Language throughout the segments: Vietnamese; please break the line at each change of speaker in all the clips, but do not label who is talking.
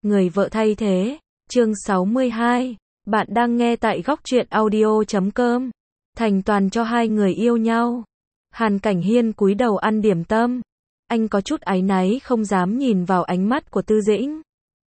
Người vợ thay thế, chương 62. Bạn đang nghe tại góc truyện audio.com. Thành toàn cho hai người yêu nhau. Hàn Cảnh Hiên cúi đầu ăn điểm tâm. Anh có chút áy náy không dám nhìn vào ánh mắt của Tư Dĩnh.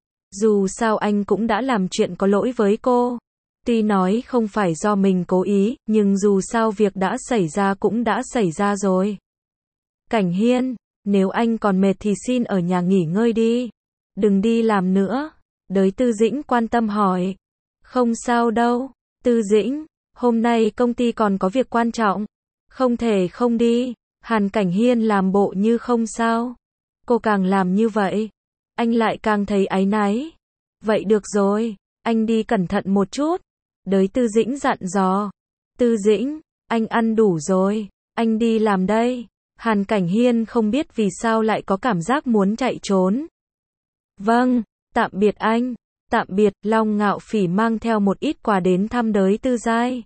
Dù sao anh cũng đã làm chuyện có lỗi với cô. Tuy nói không phải do mình cố ý, nhưng dù sao việc đã xảy ra cũng đã xảy ra rồi. Cảnh Hiên, nếu anh còn mệt thì xin ở nhà nghỉ ngơi đi. Đừng đi làm nữa. Đới Tư Dĩnh quan tâm hỏi. Không sao đâu, Tư Dĩnh, hôm nay công ty còn có việc quan trọng. Không thể không đi. Hàn Cảnh Hiên làm bộ như không sao. Cô càng làm như vậy, anh lại càng thấy áy náy. Vậy được rồi, anh đi cẩn thận một chút. Đới Tư Dĩnh dặn dò. Tư Dĩnh, anh ăn đủ rồi, anh đi làm đây. Hàn Cảnh Hiên không biết vì sao lại có cảm giác muốn chạy trốn. Vâng, tạm biệt anh. Tạm biệt. Long Ngạo Phỉ mang theo một ít quà đến thăm Đới Tư Giai.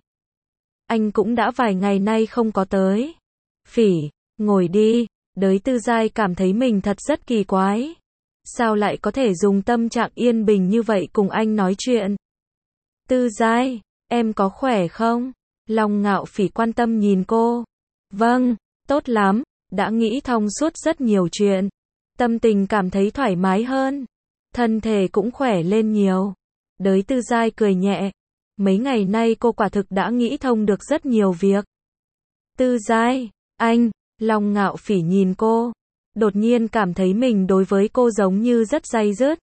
Anh cũng đã vài ngày nay không có tới. Phỉ, ngồi đi. Đới Tư Giai cảm thấy mình thật rất kỳ quái. Sao lại có thể dùng tâm trạng yên bình như vậy cùng anh nói chuyện? Tư Giai, em có khỏe không? Long Ngạo Phỉ quan tâm nhìn cô. Vâng, tốt lắm, đã nghĩ thông suốt rất nhiều chuyện. Tâm tình cảm thấy thoải mái hơn. Thân thể cũng khỏe lên nhiều. Đới Tư Giai cười nhẹ. Mấy ngày nay cô quả thực đã nghĩ thông được rất nhiều việc. Tư Giai, anh, Long Ngạo Phỉ nhìn cô. Đột nhiên cảm thấy mình đối với cô giống như rất day dứt.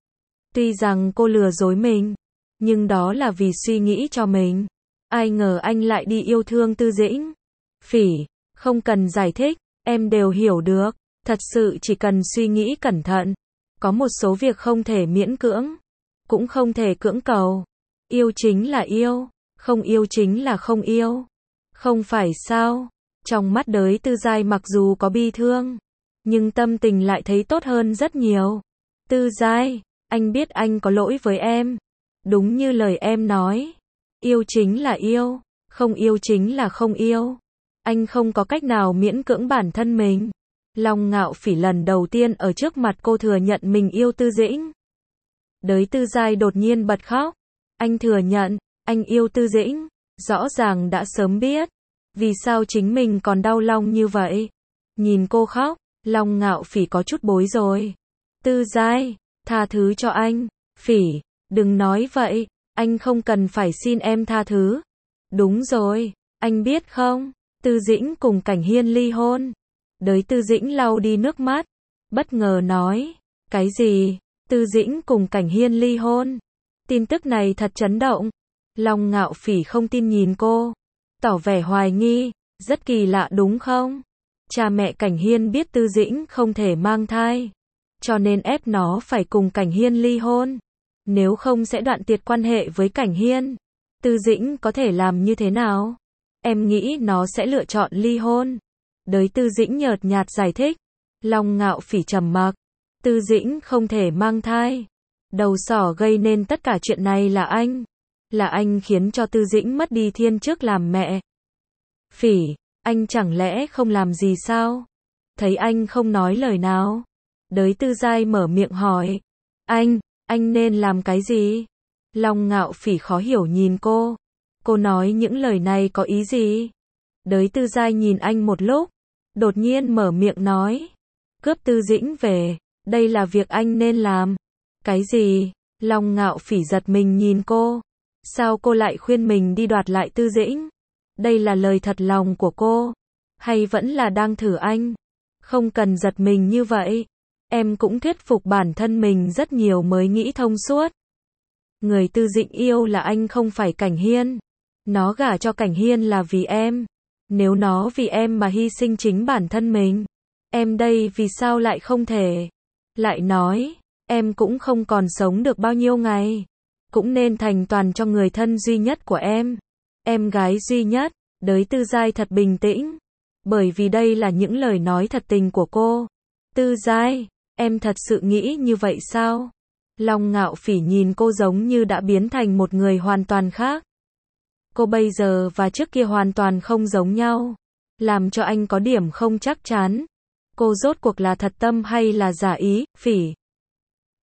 Tuy rằng cô lừa dối mình, nhưng đó là vì suy nghĩ cho mình. Ai ngờ anh lại đi yêu thương Tư Dĩnh. Phỉ, không cần giải thích, em đều hiểu được. Thật sự chỉ cần suy nghĩ cẩn thận. Có một số việc không thể miễn cưỡng, cũng không thể cưỡng cầu. Yêu chính là yêu, không yêu chính là không yêu. Không phải sao? Trong mắt Đới Tư Giai mặc dù có bi thương, nhưng tâm tình lại thấy tốt hơn rất nhiều. Tư Giai, anh biết anh có lỗi với em. Đúng như lời em nói. Yêu chính là yêu, không yêu chính là không yêu. Anh không có cách nào miễn cưỡng bản thân mình. Long Ngạo Phỉ lần đầu tiên ở trước mặt cô thừa nhận mình yêu Tư Dĩnh. Đới Tư Giai đột nhiên bật khóc. Anh thừa nhận, anh yêu Tư Dĩnh. Rõ ràng đã sớm biết. Vì sao chính mình còn đau lòng như vậy? Nhìn cô khóc, Long Ngạo Phỉ có chút bối rối. Tư Giai, tha thứ cho anh. Phỉ, đừng nói vậy. Anh không cần phải xin em tha thứ. Đúng rồi, anh biết không? Tư Dĩnh cùng Cảnh Hiên ly hôn. Đới Tư Dĩnh lau đi nước mắt. Bất ngờ nói. Cái gì? Tư Dĩnh cùng Cảnh Hiên ly hôn. Tin tức này thật chấn động. Long Ngạo Phỉ không tin nhìn cô. Tỏ vẻ hoài nghi. Rất kỳ lạ đúng không? Cha mẹ Cảnh Hiên biết Tư Dĩnh không thể mang thai, cho nên ép nó phải cùng Cảnh Hiên ly hôn. Nếu không sẽ đoạn tuyệt quan hệ với Cảnh Hiên. Tư Dĩnh có thể làm như thế nào? Em nghĩ nó sẽ lựa chọn ly hôn. Đới Tư Dĩnh nhợt nhạt giải thích. Long Ngạo Phỉ trầm mặc. Tư Dĩnh không thể mang thai. Đầu sỏ gây nên tất cả chuyện này là anh. Là anh khiến cho Tư Dĩnh mất đi thiên chức làm mẹ. Phỉ, anh chẳng lẽ không làm gì sao? Thấy anh không nói lời nào. Đới Tư Giai mở miệng hỏi. Anh nên làm cái gì? Long Ngạo Phỉ khó hiểu nhìn cô. Cô nói những lời này có ý gì? Đới Tư Giai nhìn anh một lúc. Đột nhiên mở miệng nói. Cướp Tư Dĩnh về. Đây là việc anh nên làm. Cái gì? Long Ngạo Phỉ giật mình nhìn cô. Sao cô lại khuyên mình đi đoạt lại Tư Dĩnh? Đây là lời thật lòng của cô. Hay vẫn là đang thử anh? Không cần giật mình như vậy. Em cũng thuyết phục bản thân mình rất nhiều mới nghĩ thông suốt. Người Tư Dĩnh yêu là anh không phải Cảnh Hiên. Nó gả cho Cảnh Hiên là vì em. Nếu nó vì em mà hy sinh chính bản thân mình, em đây vì sao lại không thể? Lại nói, em cũng không còn sống được bao nhiêu ngày. Cũng nên thành toàn cho người thân duy nhất của em gái duy nhất. Đới Tư Giai thật bình tĩnh. Bởi vì đây là những lời nói thật tình của cô. Tư Giai, em thật sự nghĩ như vậy sao? Long Ngạo Phỉ nhìn cô giống như đã biến thành một người hoàn toàn khác. Cô bây giờ và trước kia hoàn toàn không giống nhau. Làm cho anh có điểm không chắc chắn. Cô rốt cuộc là thật tâm hay là giả ý? Phỉ,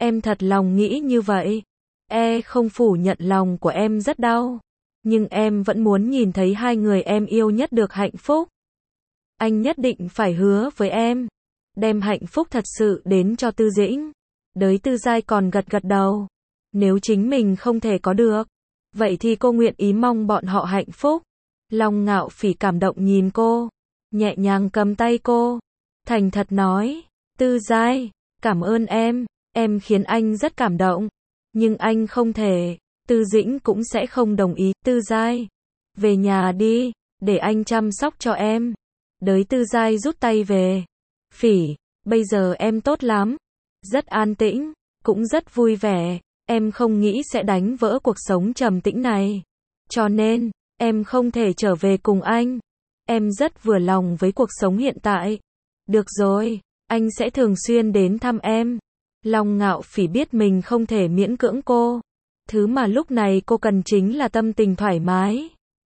Em thật lòng nghĩ như vậy. Không phủ nhận lòng của em rất đau. Nhưng em vẫn muốn nhìn thấy hai người em yêu nhất được hạnh phúc. Anh nhất định phải hứa với em. Đem hạnh phúc thật sự đến cho Tư Dĩnh. Đới Tư Giai còn gật gật đầu. Nếu chính mình không thể có được, vậy thì cô nguyện ý mong bọn họ hạnh phúc. Long Ngạo Phỉ cảm động nhìn cô, nhẹ nhàng cầm tay cô, thành thật nói, Tư Giai, cảm ơn em khiến anh rất cảm động, nhưng anh không thể, Tư Dĩnh cũng sẽ không đồng ý, Tư Giai, về nhà đi, để anh chăm sóc cho em. Đới Tư Giai rút tay về, Phỉ, bây giờ em tốt lắm, rất an tĩnh, cũng rất vui vẻ, em không nghĩ sẽ đánh vỡ cuộc sống trầm tĩnh này. Cho nên, em không thể trở về cùng anh. Em rất vừa lòng với cuộc sống hiện tại. Được rồi, anh sẽ thường xuyên đến thăm em. Long Ngạo Phỉ biết mình không thể miễn cưỡng cô. Thứ mà lúc này cô cần chính là tâm tình thoải mái.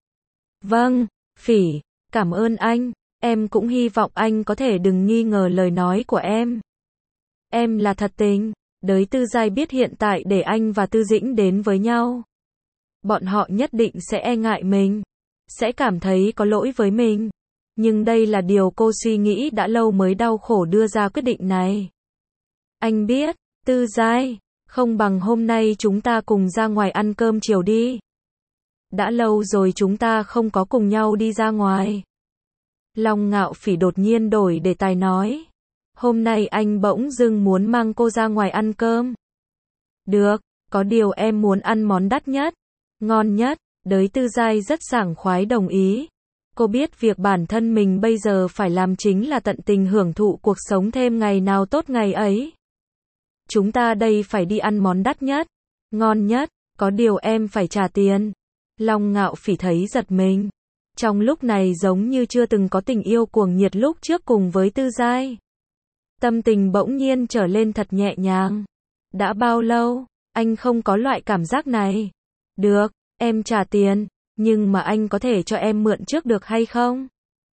Vâng, Phỉ, cảm ơn anh. Em cũng hy vọng anh có thể đừng nghi ngờ lời nói của em. Em là thật tình. Đới Tư Giai biết hiện tại để anh và Tư Dĩnh đến với nhau, bọn họ nhất định sẽ e ngại mình, sẽ cảm thấy có lỗi với mình. Nhưng đây là điều cô suy nghĩ đã lâu mới đau khổ đưa ra quyết định này. Anh biết, Tư Giai, không bằng hôm nay chúng ta cùng ra ngoài ăn cơm chiều đi. Đã lâu rồi chúng ta không có cùng nhau đi ra ngoài. Long Ngạo Phỉ đột nhiên đổi đề tài nói. Hôm nay anh bỗng dưng muốn mang cô ra ngoài ăn cơm. Được, có điều em muốn ăn món đắt nhất, ngon nhất. Đới Tư Giai rất sảng khoái đồng ý. Cô biết việc bản thân mình bây giờ phải làm chính là tận tình hưởng thụ cuộc sống thêm ngày nào tốt ngày ấy. Chúng ta đây phải đi ăn món đắt nhất, ngon nhất, có điều em phải trả tiền. Long Ngạo Phỉ thấy giật mình. Trong lúc này giống như chưa từng có tình yêu cuồng nhiệt lúc trước cùng với Tư Giai. Tâm tình bỗng nhiên trở lên thật nhẹ nhàng. Đã bao lâu, anh không có loại cảm giác này. Được, em trả tiền, nhưng mà anh có thể cho em mượn trước được hay không?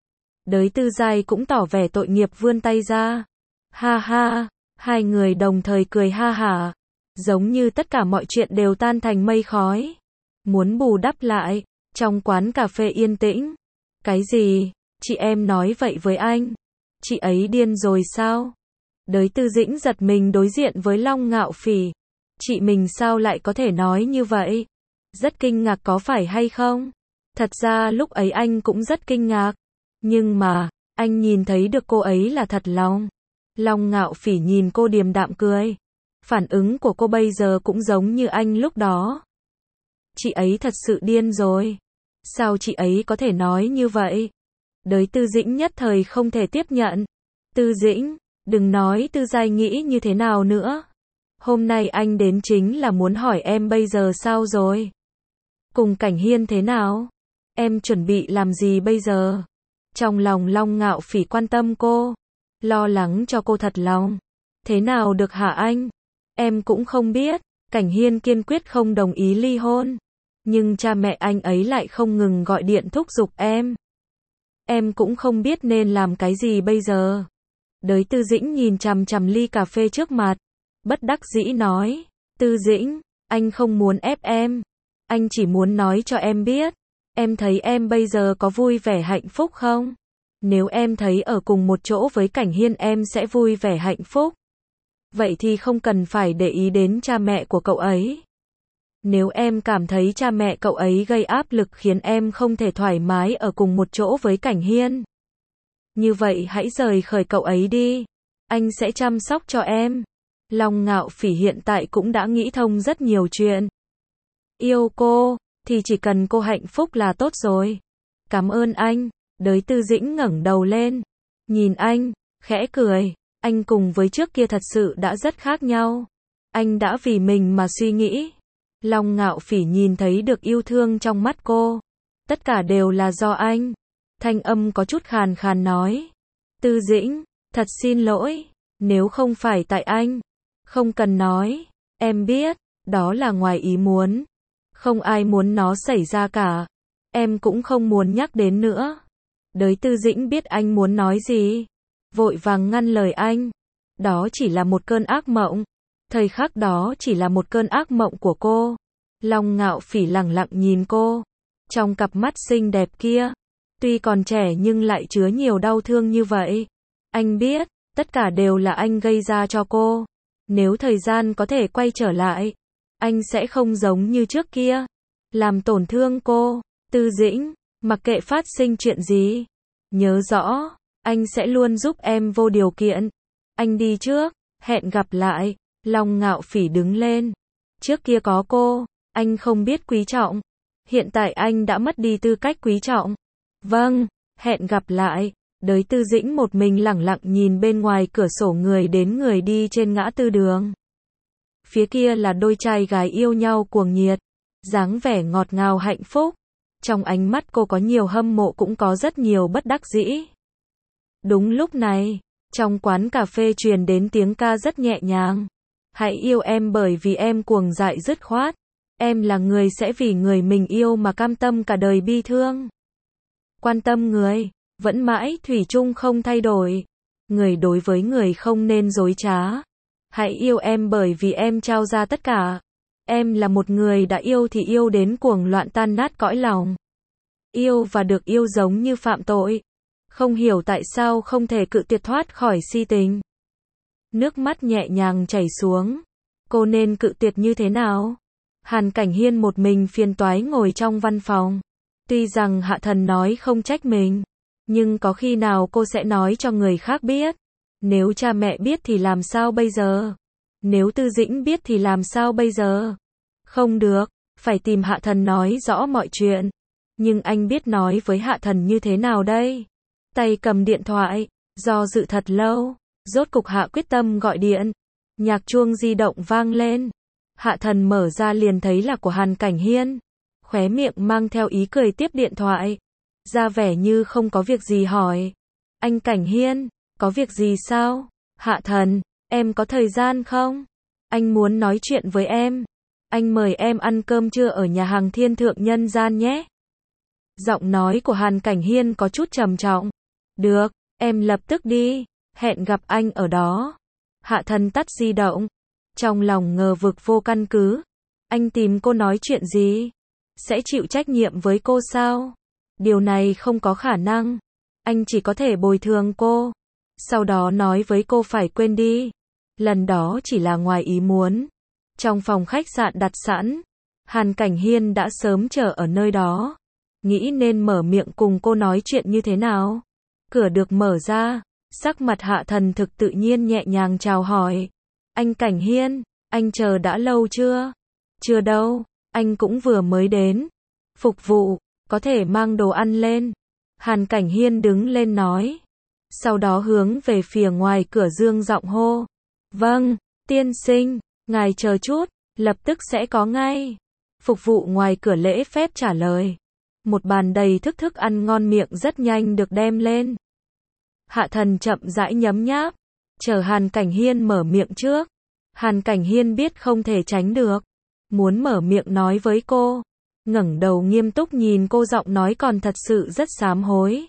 Đới Tư Giai cũng tỏ vẻ tội nghiệp vươn tay ra. Ha ha, hai người đồng thời cười ha hả. Giống như tất cả mọi chuyện đều tan thành mây khói. Muốn bù đắp lại, trong quán cà phê yên tĩnh. Cái gì? Chị em nói vậy với anh? Chị ấy điên rồi sao? Đới Tư Dĩnh giật mình đối diện với Long Ngạo Phỉ. Chị mình sao lại có thể nói như vậy? Rất kinh ngạc có phải hay không? Thật ra lúc ấy anh cũng rất kinh ngạc. Nhưng mà, anh nhìn thấy được cô ấy là thật lòng. Long Ngạo Phỉ nhìn cô điềm đạm cười. Phản ứng của cô bây giờ cũng giống như anh lúc đó. Chị ấy thật sự điên rồi. Sao chị ấy có thể nói như vậy? Đới Tư Dĩnh nhất thời không thể tiếp nhận. Tư Dĩnh, đừng nói Tư Giai nghĩ như thế nào nữa. Hôm nay anh đến chính là muốn hỏi em bây giờ sao rồi? Cùng Cảnh Hiên thế nào? Em chuẩn bị làm gì bây giờ? Trong lòng Long Ngạo Phỉ quan tâm cô, lo lắng cho cô thật lòng. Thế nào được hả anh? Em cũng không biết. Cảnh Hiên kiên quyết không đồng ý ly hôn. Nhưng cha mẹ anh ấy lại không ngừng gọi điện thúc giục em. Em cũng không biết nên làm cái gì bây giờ. Đới Tư Dĩnh nhìn chằm chằm ly cà phê trước mặt. Bất đắc dĩ nói. Tư Dĩnh, anh không muốn ép em. Anh chỉ muốn nói cho em biết. Em thấy em bây giờ có vui vẻ hạnh phúc không? Nếu em thấy ở cùng một chỗ với Cảnh Hiên em sẽ vui vẻ hạnh phúc. Vậy thì không cần phải để ý đến cha mẹ của cậu ấy. Nếu em cảm thấy cha mẹ cậu ấy gây áp lực khiến em không thể thoải mái ở cùng một chỗ với Cảnh Hiên, như vậy hãy rời khỏi cậu ấy đi. Anh sẽ chăm sóc cho em. Long Ngạo Phỉ hiện tại cũng đã nghĩ thông rất nhiều chuyện. Yêu cô, thì chỉ cần cô hạnh phúc là tốt rồi. Cảm ơn anh. Đới Tư Dĩnh ngẩng đầu lên. Nhìn anh, khẽ cười. Anh cùng với trước kia thật sự đã rất khác nhau. Anh đã vì mình mà suy nghĩ. Long Ngạo Phỉ nhìn thấy được yêu thương trong mắt cô. Tất cả đều là do anh. Thanh âm có chút khàn khàn nói. Tư Dĩnh, thật xin lỗi. Nếu không phải tại anh. Không cần nói. Em biết, đó là ngoài ý muốn. Không ai muốn nó xảy ra cả. Em cũng không muốn nhắc đến nữa. Đới Tư Dĩnh biết anh muốn nói gì. Vội vàng ngăn lời anh. Đó chỉ là một cơn ác mộng. Thời khắc đó chỉ là một cơn ác mộng của cô. Long Ngạo Phỉ lẳng lặng nhìn cô. Trong cặp mắt xinh đẹp kia, tuy còn trẻ nhưng lại chứa nhiều đau thương như vậy. Anh biết, tất cả đều là anh gây ra cho cô. Nếu thời gian có thể quay trở lại, anh sẽ không giống như trước kia, làm tổn thương cô. Tư Dĩnh, mặc kệ phát sinh chuyện gì, nhớ rõ, anh sẽ luôn giúp em vô điều kiện. Anh đi trước, hẹn gặp lại. Long Ngạo Phỉ đứng lên. Trước kia có cô, anh không biết quý trọng. Hiện tại anh đã mất đi tư cách quý trọng. Vâng, hẹn gặp lại. Đới Tư Dĩnh một mình lẳng lặng nhìn bên ngoài cửa sổ người đến người đi trên ngã tư đường. Phía kia là đôi trai gái yêu nhau cuồng nhiệt, dáng vẻ ngọt ngào hạnh phúc. Trong ánh mắt cô có nhiều hâm mộ cũng có rất nhiều bất đắc dĩ. Đúng lúc này, trong quán cà phê truyền đến tiếng ca rất nhẹ nhàng. Hãy yêu em bởi vì em cuồng dại dứt khoát. Em là người sẽ vì người mình yêu mà cam tâm cả đời bi thương. Quan tâm người, vẫn mãi thủy chung không thay đổi. Người đối với người không nên dối trá. Hãy yêu em bởi vì em trao ra tất cả. Em là một người đã yêu thì yêu đến cuồng loạn tan nát cõi lòng. Yêu và được yêu giống như phạm tội. Không hiểu tại sao không thể cự tuyệt thoát khỏi si tình. Nước mắt nhẹ nhàng chảy xuống. Cô nên cự tuyệt như thế nào? Hàn Cảnh Hiên một mình phiền toái ngồi trong văn phòng. Tuy rằng Hạ Thần nói không trách mình, nhưng có khi nào cô sẽ nói cho người khác biết? Nếu cha mẹ biết thì làm sao bây giờ? Nếu Tư Dĩnh biết thì làm sao bây giờ? Không được, phải tìm Hạ Thần nói rõ mọi chuyện. Nhưng anh biết nói với Hạ Thần như thế nào đây? Tay cầm điện thoại, do dự thật lâu, rốt cục Hạ quyết tâm gọi điện. Nhạc chuông di động vang lên. Hạ Thần mở ra liền thấy là của Hàn Cảnh Hiên. Khóe miệng mang theo ý cười tiếp điện thoại. Ra vẻ như không có việc gì hỏi. Anh Cảnh Hiên, có việc gì sao? Hạ Thần, em có thời gian không? Anh muốn nói chuyện với em. Anh mời em ăn cơm trưa ở nhà hàng Thiên Thượng Nhân Gian nhé. Giọng nói của Hàn Cảnh Hiên có chút trầm trọng. Được, em lập tức đi. Hẹn gặp anh ở đó. Hạ Thần tắt di động. Trong lòng ngờ vực vô căn cứ. Anh tìm cô nói chuyện gì? Sẽ chịu trách nhiệm với cô sao? Điều này không có khả năng. Anh chỉ có thể bồi thường cô. Sau đó nói với cô phải quên đi. Lần đó chỉ là ngoài ý muốn. Trong phòng khách sạn đặt sẵn, Hàn Cảnh Hiên đã sớm chờ ở nơi đó. Nghĩ nên mở miệng cùng cô nói chuyện như thế nào. Cửa được mở ra, sắc mặt Hạ Thần thực tự nhiên nhẹ nhàng chào hỏi. Anh Cảnh Hiên, anh chờ đã lâu chưa? Chưa đâu, anh cũng vừa mới đến. Phục vụ, có thể mang đồ ăn lên. Hàn Cảnh Hiên đứng lên nói. Sau đó hướng về phía ngoài cửa dương giọng hô. Vâng, tiên sinh, ngài chờ chút, lập tức sẽ có ngay. Phục vụ ngoài cửa lễ phép trả lời. Một bàn đầy thức ăn ngon miệng rất nhanh được đem lên. Hạ Thần chậm rãi nhấm nháp, chờ Hàn Cảnh Hiên mở miệng trước. Hàn Cảnh Hiên biết không thể tránh được, muốn mở miệng nói với cô, ngẩng đầu nghiêm túc nhìn cô, giọng nói còn thật sự rất sám hối.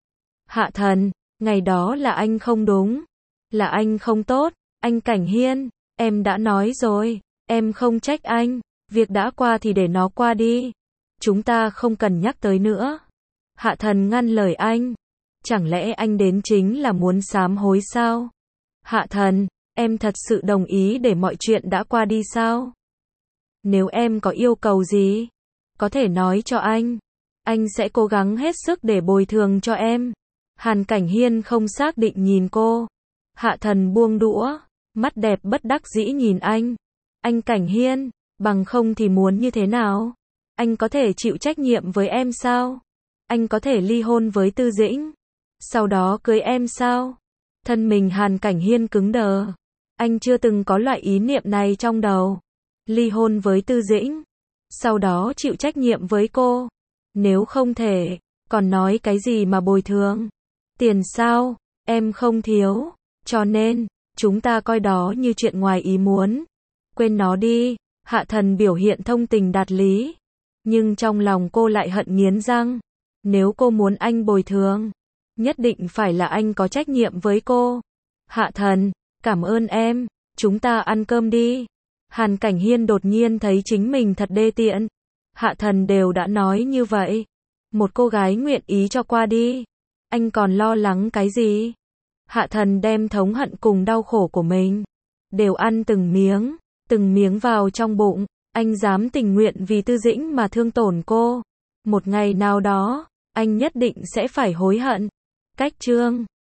Hạ Thần, ngày đó là anh không đúng, là anh không tốt. Anh Cảnh Hiên, em đã nói rồi, em không trách anh, việc đã qua thì để nó qua đi. Chúng ta không cần nhắc tới nữa. Hạ Thần ngăn lời anh. Chẳng lẽ anh đến chính là muốn sám hối sao? Hạ Thần, em thật sự đồng ý để mọi chuyện đã qua đi sao? Nếu em có yêu cầu gì, có thể nói cho anh sẽ cố gắng hết sức để bồi thường cho em. Hàn Cảnh Hiên không xác định nhìn cô. Hạ Thần buông đũa, mắt đẹp bất đắc dĩ nhìn anh. Anh Cảnh Hiên, bằng không thì muốn như thế nào? Anh có thể chịu trách nhiệm với em sao? Anh có thể ly hôn với Tư Dĩnh, sau đó cưới em sao? Thân mình Hàn Cảnh Hiên cứng đờ. Anh chưa từng có loại ý niệm này trong đầu. Ly hôn với Tư Dĩnh, sau đó chịu trách nhiệm với cô. Nếu không thể, còn nói cái gì mà bồi thường? Tiền sao? Em không thiếu. Cho nên, chúng ta coi đó như chuyện ngoài ý muốn. Quên nó đi. Hạ Thần biểu hiện thông tình đạt lý. Nhưng trong lòng cô lại hận nghiến răng. Nếu cô muốn anh bồi thường, nhất định phải là anh có trách nhiệm với cô. Hạ Thần, cảm ơn em. chúng ta ăn cơm đi. Hàn Cảnh Hiên đột nhiên thấy chính mình thật đê tiện. Hạ Thần đều đã nói như vậy. Một cô gái nguyện ý cho qua đi. Anh còn lo lắng cái gì? Hạ Thần đem thống hận cùng đau khổ của mình đều ăn từng miếng vào trong bụng. Anh dám tình nguyện vì Tư Dĩnh mà thương tổn cô. Một ngày nào đó, anh nhất định sẽ phải hối hận. Cách chương